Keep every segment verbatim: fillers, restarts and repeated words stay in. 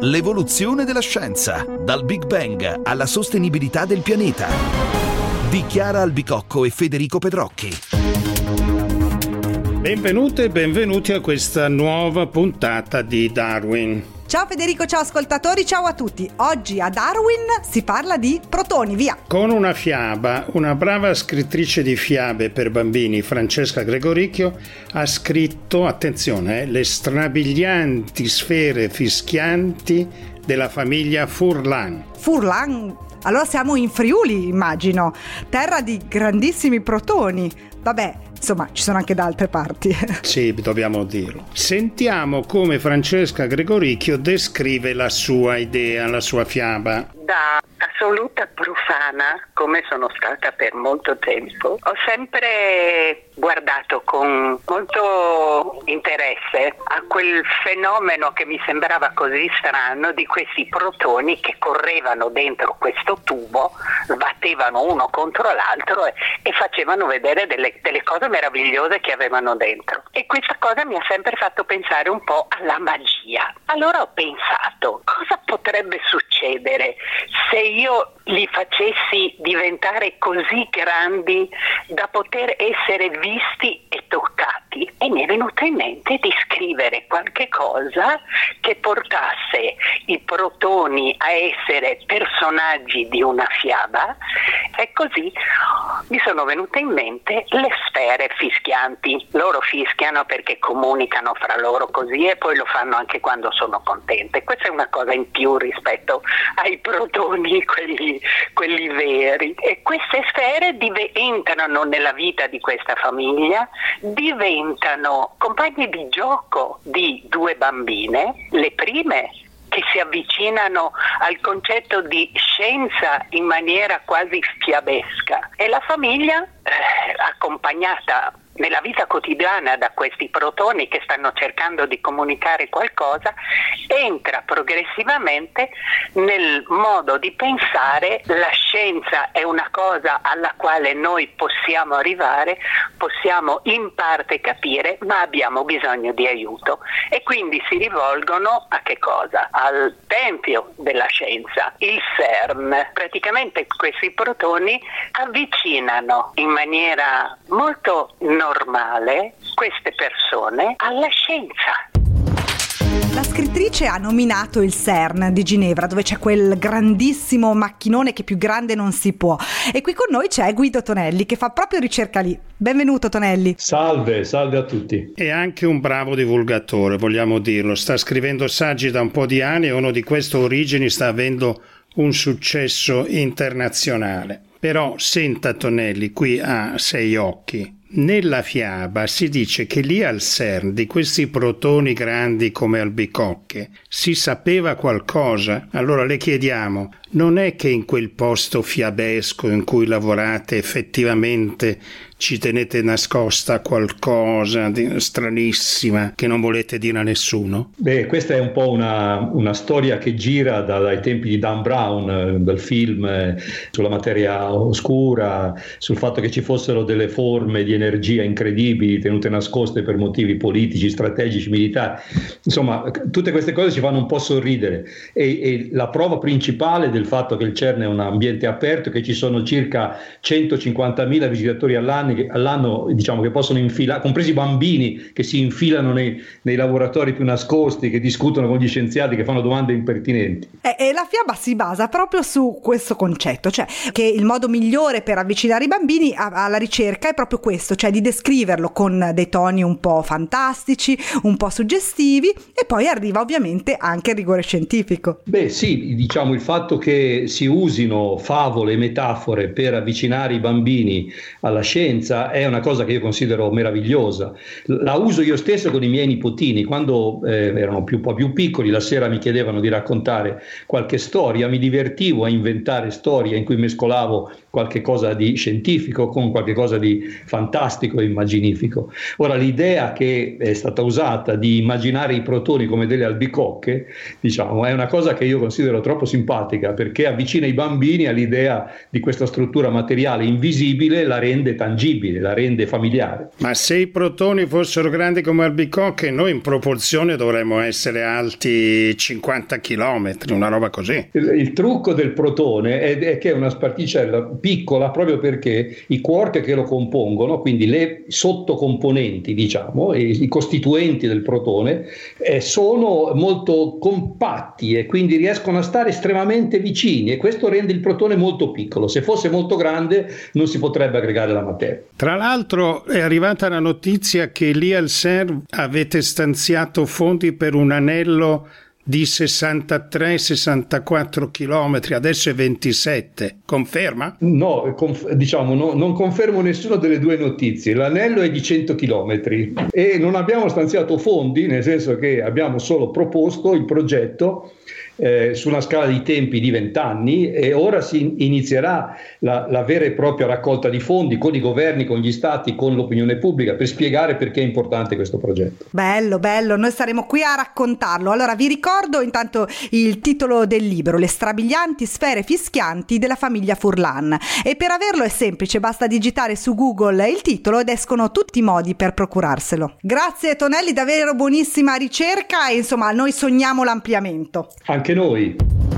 L'evoluzione della scienza, dal Big Bang alla sostenibilità del pianeta. Di Chiara Albicocco e Federico Pedrocchi. Benvenute e benvenuti a questa nuova puntata di Darwin. Ciao Federico, ciao ascoltatori, ciao a tutti. Oggi a Darwin si parla di protoni, via! Con una fiaba, una brava scrittrice di fiabe per bambini, Francesca Gregoricchio, ha scritto, attenzione, eh, le strabilianti sfere fischianti della famiglia Furlan. Furlan? Allora siamo in Friuli, immagino, terra di grandissimi protoni. Vabbè, insomma, ci sono anche da altre parti. Sì, dobbiamo dirlo. Sentiamo come Francesca Gregoricchio descrive la sua idea, la sua fiaba. Da assoluta profana, come sono stata per molto tempo, ho sempre guardato con molto interesse a quel fenomeno che mi sembrava così strano di questi protoni che correvano dentro questo tubo, sbattevano uno contro l'altro e, e facevano vedere delle, delle cose meravigliose che avevano dentro. E questa cosa mi ha sempre fatto pensare un po' alla magia. Allora ho pensato, cosa potrebbe succedere se io li facessi diventare così grandi da poter essere visti e toccati? E mi è venuto in mente di scrivere qualche cosa che portasse i protoni a essere personaggi di una fiaba, e così mi sono venute in mente le sfere fischianti. Loro fischiano perché comunicano fra loro così e poi lo fanno anche quando sono contente. Questa è una cosa in più rispetto ai protoni, quelli, quelli veri. E queste sfere div- entrano nella vita di questa famiglia, diventano compagni di gioco di due bambine, le prime che si avvicinano al concetto di scienza in maniera quasi fiabesca, e la famiglia eh, accompagnata nella vita quotidiana da questi protoni che stanno cercando di comunicare qualcosa, entra progressivamente nel modo di pensare la scienza è una cosa alla quale noi possiamo arrivare, possiamo in parte capire, ma abbiamo bisogno di aiuto, e quindi si rivolgono a che cosa? Al tempio della scienza, il CERN. Praticamente questi protoni avvicinano in maniera molto normale queste persone alla scienza. La scrittrice ha nominato il CERN di Ginevra, dove c'è quel grandissimo macchinone che più grande non si può. E qui con noi c'è Guido Tonelli, che fa proprio ricerca lì. Benvenuto Tonelli. Salve, salve a tutti. È anche un bravo divulgatore, vogliamo dirlo. Sta scrivendo saggi da un po' di anni e uno di queste origini sta avendo un successo internazionale. Però senta Tonelli, qui ha sei occhi. Nella fiaba si dice che lì al CERN di questi protoni grandi come albicocche si sapeva qualcosa. Allora le chiediamo, non è che in quel posto fiabesco in cui lavorate effettivamente ci tenete nascosta qualcosa di stranissima che non volete dire a nessuno? Beh, questa è un po' una, una storia che gira da, dai tempi di Dan Brown, del film eh, sulla materia oscura, sul fatto che ci fossero delle forme di energia incredibili tenute nascoste per motivi politici, strategici, militari. Insomma, tutte queste cose ci fanno un po' sorridere, e, e la prova principale del fatto che il CERN è un ambiente aperto è che ci sono circa centocinquantamila visitatori all'anno Che, all'anno diciamo che possono infilare, compresi i bambini che si infilano nei, nei laboratori più nascosti, che discutono con gli scienziati, che fanno domande impertinenti. E, e la fiaba si basa proprio su questo concetto, cioè che il modo migliore per avvicinare i bambini a, alla ricerca è proprio questo, cioè di descriverlo con dei toni un po' fantastici, un po' suggestivi, e poi arriva ovviamente anche il rigore scientifico. Beh sì, diciamo il fatto che si usino favole e metafore per avvicinare i bambini alla scienza è una cosa che io considero meravigliosa. La uso io stesso con i miei nipotini. Quando eh, erano più, un po' più piccoli, la sera mi chiedevano di raccontare qualche storia, mi divertivo a inventare storie in cui mescolavo qualche cosa di scientifico, con qualche cosa di fantastico e immaginifico. Ora, l'idea che è stata usata di immaginare i protoni come delle albicocche, diciamo, è una cosa che io considero troppo simpatica, perché avvicina i bambini all'idea di questa struttura materiale invisibile, la rende tangibile, la rende familiare. Ma se i protoni fossero grandi come albicocche, noi in proporzione dovremmo essere alti cinquanta chilometri, una roba così. Il, il trucco del protone è, è che è una particella piccola, proprio perché i quark che lo compongono, quindi le sottocomponenti, diciamo, e i costituenti del protone, eh, sono molto compatti e quindi riescono a stare estremamente vicini, e questo rende il protone molto piccolo. Se fosse molto grande non si potrebbe aggregare la materia. Tra l'altro è arrivata la notizia che lì al C E R avete stanziato fondi per un anello di sessantatré sessantaquattro chilometri, adesso è ventisette. Conferma? No, conf- diciamo no, non confermo nessuna delle due notizie. L'anello è di cento chilometri e non abbiamo stanziato fondi, nel senso che abbiamo solo proposto il progetto eh, su una scala di tempi di vent'anni, e ora si inizierà la, la vera e propria raccolta di fondi con i governi, con gli stati, con l'opinione pubblica, per spiegare perché è importante questo progetto. Bello, bello, noi saremo qui a raccontarlo. Allora vi ricordo intanto il titolo del libro: Le strabilianti sfere fischianti della famiglia Furlan, e per averlo è semplice, basta digitare su Google il titolo ed escono tutti i modi per procurarselo. Grazie Tonelli, davvero buonissima ricerca, e insomma noi sogniamo l'ampliamento. Anche noi.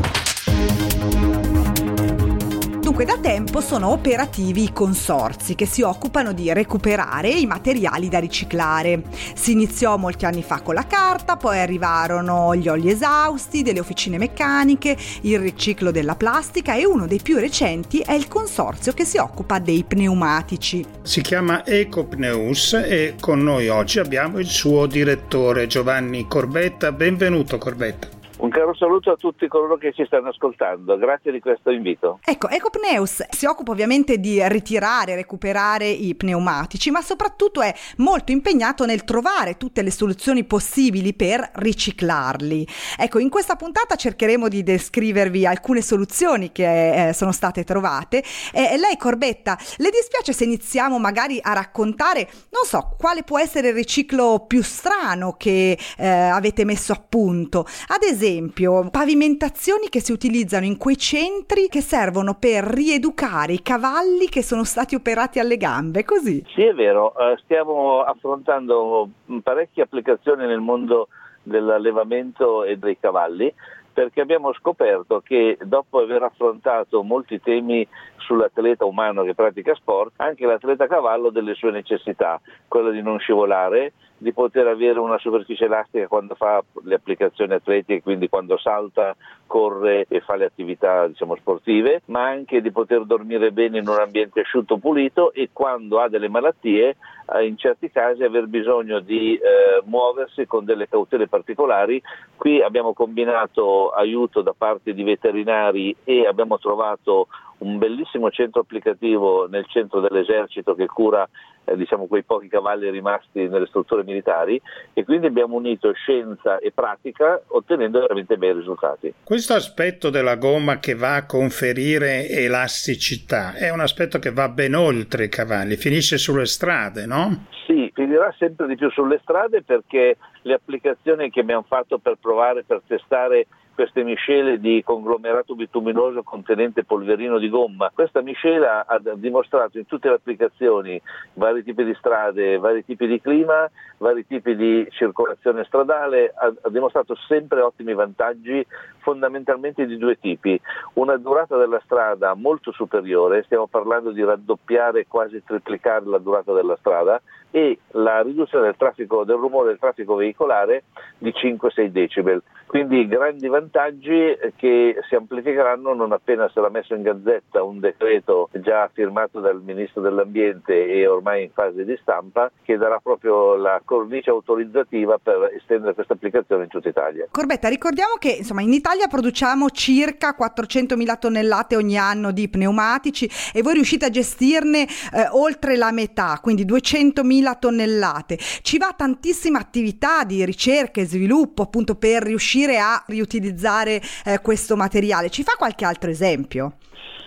Dunque, da tempo sono operativi i consorzi che si occupano di recuperare i materiali da riciclare. Si iniziò molti anni fa con la carta, poi arrivarono gli oli esausti delle officine meccaniche, il riciclo della plastica, e uno dei più recenti è il consorzio che si occupa dei pneumatici. Si chiama Ecopneus e con noi oggi abbiamo il suo direttore Giovanni Corbetta. Benvenuto Corbetta. Un caro saluto a tutti coloro che ci stanno ascoltando, grazie di questo invito. Ecco, Ecopneus si occupa ovviamente di ritirare, recuperare i pneumatici, ma soprattutto è molto impegnato nel trovare tutte le soluzioni possibili per riciclarli. Ecco, in questa puntata cercheremo di descrivervi alcune soluzioni che eh, sono state trovate. E lei, Corbetta, le dispiace se iniziamo magari a raccontare, non so, quale può essere il riciclo più strano che eh, avete messo a punto? Ad esempio, esempio, pavimentazioni che si utilizzano in quei centri che servono per rieducare i cavalli che sono stati operati alle gambe, così? Sì, è vero, uh, stiamo affrontando parecchie applicazioni nel mondo dell'allevamento e dei cavalli, perché abbiamo scoperto che dopo aver affrontato molti temi sull'atleta umano che pratica sport, anche l'atleta cavallo ha delle sue necessità, quella di non scivolare, di poter avere una superficie elastica quando fa le applicazioni atletiche, quindi quando salta, corre e fa le attività, diciamo, sportive, ma anche di poter dormire bene in un ambiente asciutto, pulito, e quando ha delle malattie, eh, in certi casi aver bisogno di eh, muoversi con delle cautele particolari. Qui abbiamo combinato aiuto da parte di veterinari e abbiamo trovato un bellissimo centro applicativo nel centro dell'esercito che cura eh, diciamo quei pochi cavalli rimasti nelle strutture militari, e quindi abbiamo unito scienza e pratica ottenendo veramente bei risultati. Questo aspetto della gomma che va a conferire elasticità è un aspetto che va ben oltre i cavalli, finisce sulle strade, no? Sì, finirà sempre di più sulle strade, perché le applicazioni che abbiamo fatto per provare, per testare queste miscele di conglomerato bituminoso contenente polverino di gomma. Questa miscela ha dimostrato in tutte le applicazioni, vari tipi di strade, vari tipi di clima, vari tipi di circolazione stradale, ha, ha dimostrato sempre ottimi vantaggi, fondamentalmente di due tipi: una durata della strada molto superiore, stiamo parlando di raddoppiare, quasi triplicare la durata della strada, e la riduzione del traffico, del rumore del traffico veicolare di cinque sei decibel. Quindi grandi vantaggi che si amplificheranno non appena sarà messo in gazzetta un decreto già firmato dal Ministro dell'Ambiente e ormai in fase di stampa, che darà proprio la cornice autorizzativa per estendere questa applicazione in tutta Italia. Corbetta, ricordiamo che insomma in Italia produciamo circa quattrocentomila tonnellate ogni anno di pneumatici, e voi riuscite a gestirne eh, oltre la metà, quindi duecentomila tonnellate. Ci va tantissima attività di ricerca e sviluppo appunto per riuscire a riutilizzare eh, questo materiale. Ci fa qualche altro esempio? Eh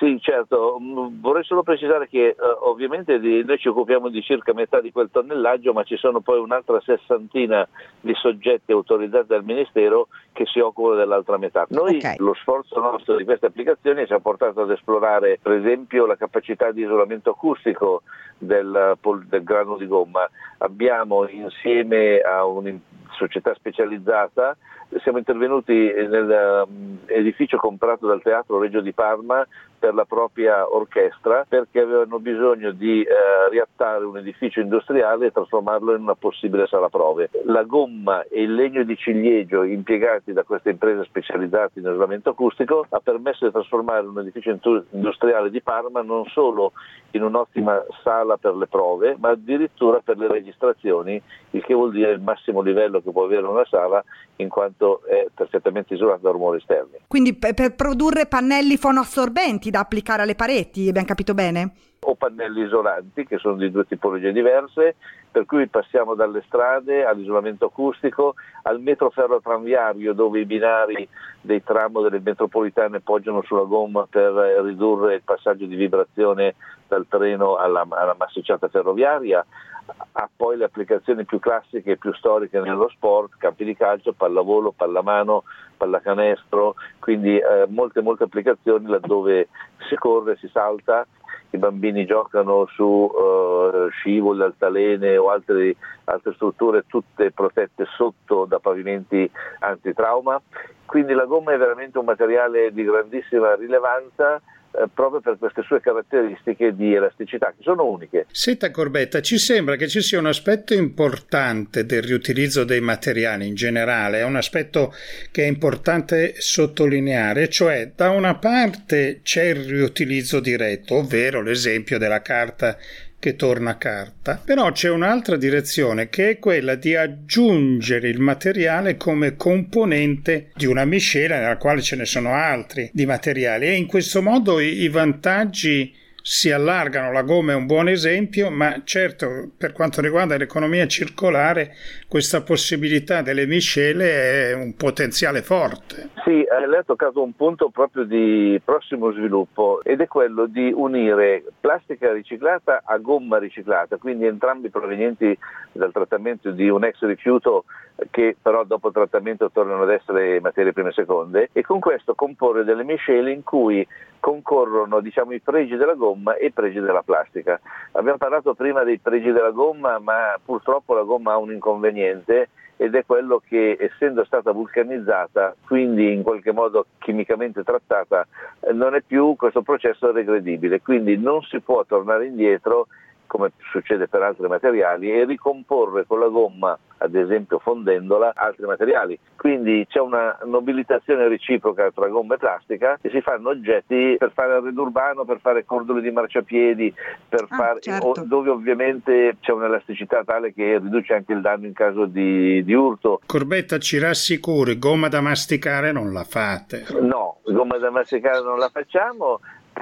Sì, certo, vorrei solo precisare che eh, ovviamente di, noi ci occupiamo di circa metà di quel tonnellaggio, ma ci sono poi un'altra sessantina di soggetti autorizzati dal Ministero che si occupano dell'altra metà. Noi okay. Lo sforzo nostro di queste applicazioni ci ha portato ad esplorare per esempio la capacità di isolamento acustico del, del grano di gomma. Abbiamo insieme a una società specializzata siamo intervenuti nell'edificio comprato dal Teatro Regio di Parma per la propria orchestra, perché avevano bisogno di eh, riattare un edificio industriale e trasformarlo in una possibile sala prove. La gomma e il legno di ciliegio impiegati da queste imprese specializzate in isolamento acustico ha permesso di trasformare un edificio industriale di Parma non solo in un'ottima sala per le prove, ma addirittura per le registrazioni, il che vuol dire il massimo livello che può avere una sala, in quanto è perfettamente isolata da rumori esterni. Quindi per, per produrre pannelli fonoassorbenti da applicare alle pareti, abbiamo capito bene? O pannelli isolanti, che sono di due tipologie diverse, per cui passiamo dalle strade all'isolamento acustico, al metroferro tranviario, dove i binari dei tram delle metropolitane poggiano sulla gomma per ridurre il passaggio di vibrazione dal treno alla, alla massicciata ferroviaria, ha poi le applicazioni più classiche e più storiche nello sport, campi di calcio, pallavolo, pallamano, pallacanestro, quindi eh, molte molte applicazioni laddove si corre, si salta, i bambini giocano su uh, scivoli, altalene o altre, altre strutture tutte protette sotto da pavimenti antitrauma, quindi la gomma è veramente un materiale di grandissima rilevanza eh, proprio per queste sue caratteristiche di elasticità che sono uniche. Senta Corbetta, ci sembra che ci sia un aspetto importante del riutilizzo dei materiali in generale, è un aspetto che è importante sottolineare, cioè da una parte c'è il riutilizzo diretto, ovvero l'esempio della carta che torna carta, però c'è un'altra direzione che è quella di aggiungere il materiale come componente di una miscela nella quale ce ne sono altri di materiali, e in questo modo i, i vantaggi si allargano. La gomma è un buon esempio, ma certo per quanto riguarda l'economia circolare questa possibilità delle miscele è un potenziale forte. Sì, lei ha toccato un punto proprio di prossimo sviluppo, ed è quello di unire plastica riciclata a gomma riciclata, quindi entrambi provenienti dal trattamento di un ex rifiuto che però dopo il trattamento tornano ad essere materie prime seconde, e con questo comporre delle miscele in cui concorrono, diciamo, i pregi della gomma e i pregi della plastica. Abbiamo parlato prima dei pregi della gomma, ma purtroppo la gomma ha un inconveniente, ed è quello che, essendo stata vulcanizzata, quindi in qualche modo chimicamente trattata, non è più questo processo regredibile, quindi non si può tornare indietro come succede per altri materiali e ricomporre con la gomma, ad esempio fondendola, altri materiali. Quindi c'è una nobilitazione reciproca tra gomma e plastica e si fanno oggetti per fare arredo urbano, per fare cordoli di marciapiedi, per ah, fare, certo. dove ovviamente c'è un'elasticità tale che riduce anche il danno in caso di, di urto. Corbetta, ci rassicuri, gomma da masticare non la fate? No, gomma da masticare non la facciamo,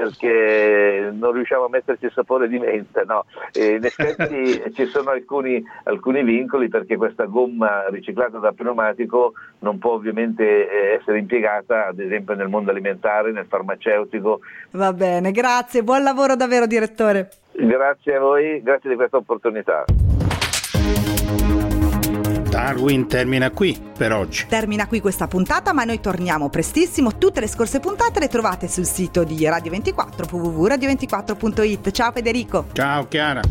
perché non riusciamo a metterci il sapore di menta, no. E in effetti ci sono alcuni, alcuni vincoli, perché questa gomma riciclata da pneumatico non può ovviamente essere impiegata ad esempio nel mondo alimentare, nel farmaceutico. Va bene, grazie, buon lavoro davvero direttore. Grazie a voi, grazie di questa opportunità. Darwin termina qui per oggi. Termina qui questa puntata, ma noi torniamo prestissimo. Tutte le scorse puntate le trovate sul sito di Radio ventiquattro, w w w punto radio ventiquattro punto it. Ciao Federico. Ciao Chiara.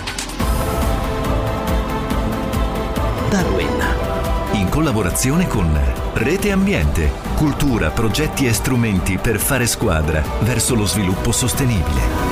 Darwin, in collaborazione con Rete Ambiente, cultura, progetti e strumenti per fare squadra verso lo sviluppo sostenibile.